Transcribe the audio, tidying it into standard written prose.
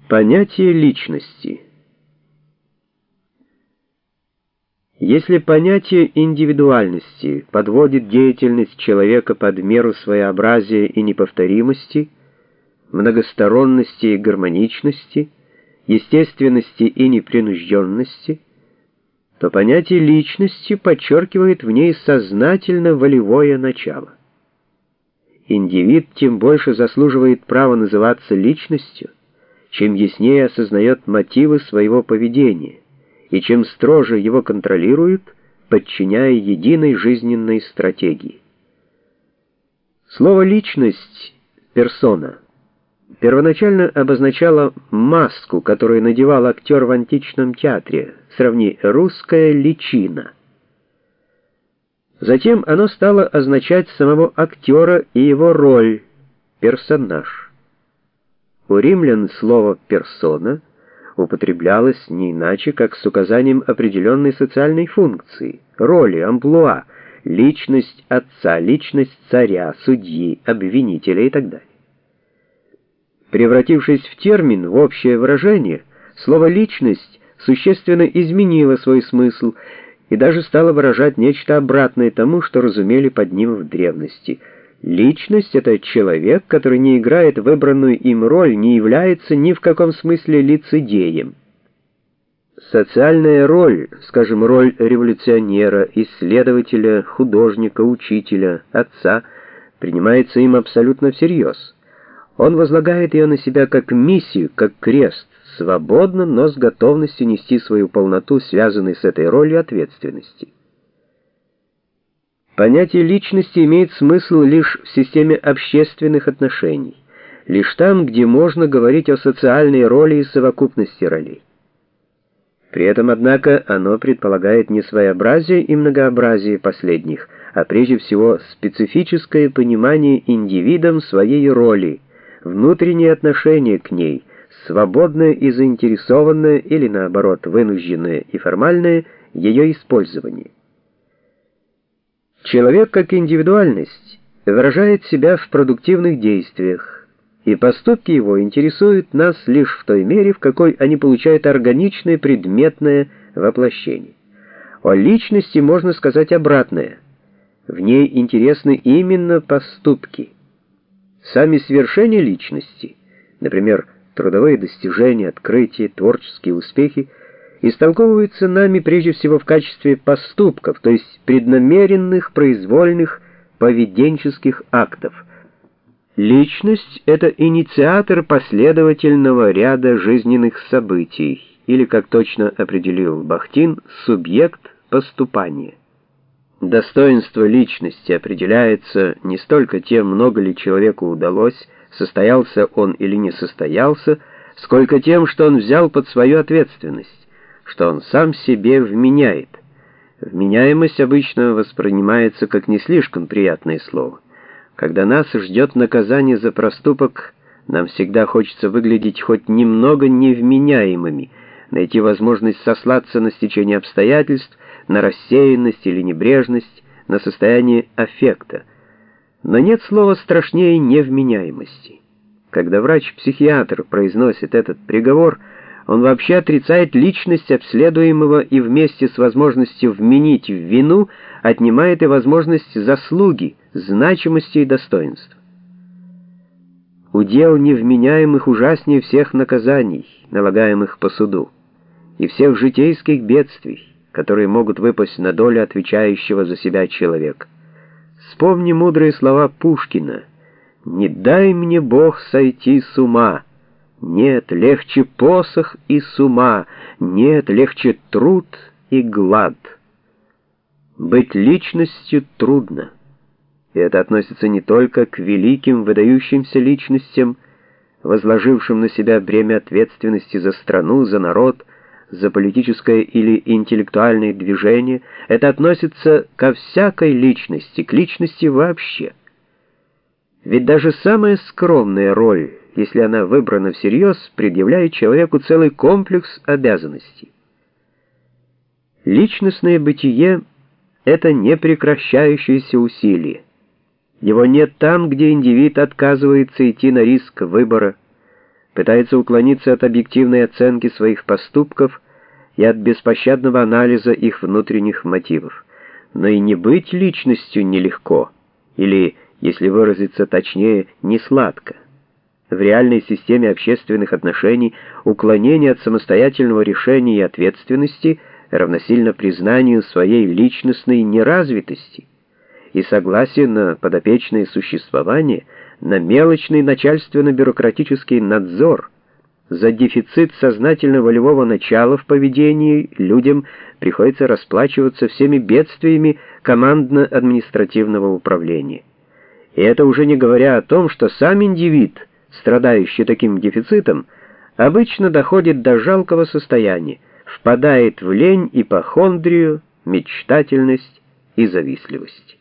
Понятие личности. Если понятие индивидуальности подводит деятельность человека под меру своеобразия и неповторимости, многосторонности и гармоничности, естественности и непринужденности, то понятие личности подчеркивает в ней сознательно волевое начало. Индивид тем больше заслуживает права называться личностью, чем яснее осознает мотивы своего поведения, и чем строже его контролируют, подчиняя единой жизненной стратегии. Слово «личность» — «персона» первоначально обозначало маску, которую надевал актер в античном театре, сравни «русская личина». Затем оно стало означать самого актера и его роль, персонаж. У римлян слово «персона» употреблялось не иначе, как с указанием определенной социальной функции, роли, амплуа, личность отца, личность царя, судьи, обвинителя и так далее. Превратившись в термин, в общее выражение, слово «личность» существенно изменило свой смысл и даже стало выражать нечто обратное тому, что разумели под ним в древности. Личность — это человек, который не играет выбранную им роль, не является ни в каком смысле лицедеем. Социальная роль, скажем, роль революционера, исследователя, художника, учителя, отца, принимается им абсолютно всерьез. Он возлагает ее на себя как миссию, как крест, свободно, но с готовностью нести свою полноту, связанной с этой ролью ответственности. Понятие личности имеет смысл лишь в системе общественных отношений, лишь там, где можно говорить о социальной роли и совокупности ролей. При этом, однако, оно предполагает не своеобразие и многообразие последних, а прежде всего специфическое понимание индивидом своей роли, внутреннее отношение к ней, свободное и заинтересованное или, наоборот, вынужденное и формальное ее использование. Человек как индивидуальность выражает себя в продуктивных действиях, и поступки его интересуют нас лишь в той мере, в какой они получают органичное предметное воплощение. О личности можно сказать обратное. В ней интересны именно поступки. Сами свершения личности, например, трудовые достижения, открытия, творческие успехи, истолковываются нами прежде всего в качестве поступков, то есть преднамеренных, произвольных, поведенческих актов. Личность — это инициатор последовательного ряда жизненных событий, или, как точно определил Бахтин, субъект поступания. Достоинство личности определяется не столько тем, много ли человеку удалось, состоялся он или не состоялся, сколько тем, что он взял под свою ответственность, что он сам себе вменяет. Вменяемость обычно воспринимается как не слишком приятное слово. Когда нас ждет наказание за проступок, нам всегда хочется выглядеть хоть немного невменяемыми, найти возможность сослаться на стечение обстоятельств, на рассеянность или небрежность, на состояние аффекта. Но нет слова страшнее невменяемости. Когда врач-психиатр произносит этот приговор, он вообще отрицает личность обследуемого и вместе с возможностью вменить в вину отнимает и возможность заслуги, значимости и достоинства. Удел невменяемых ужаснее всех наказаний, налагаемых по суду, и всех житейских бедствий, которые могут выпасть на долю отвечающего за себя человека. Вспомни мудрые слова Пушкина: «Не дай мне Бог сойти с ума». Нет, легче посох и с ума, нет, легче труд и глад. Быть личностью трудно, и это относится не только к великим, выдающимся личностям, возложившим на себя бремя ответственности за страну, за народ, за политическое или интеллектуальное движение, это относится ко всякой личности, к личности вообще. Ведь даже самая скромная роль, если она выбрана всерьез, предъявляет человеку целый комплекс обязанностей. Личностное бытие — это непрекращающееся усилие. Его нет там, где индивид отказывается идти на риск выбора, пытается уклониться от объективной оценки своих поступков и от беспощадного анализа их внутренних мотивов. Но и не быть личностью нелегко, или, если выразиться точнее, не сладко. В реальной системе общественных отношений уклонение от самостоятельного решения и ответственности равносильно признанию своей личностной неразвитости и согласие на подопечное существование, на мелочный начальственно-бюрократический надзор. За дефицит сознательно-волевого начала в поведении людям приходится расплачиваться всеми бедствиями командно-административного управления. И это уже не говоря о том, что сам индивид, страдающий таким дефицитом, обычно доходит до жалкого состояния, впадает в лень, ипохондрию, мечтательность и завистливость.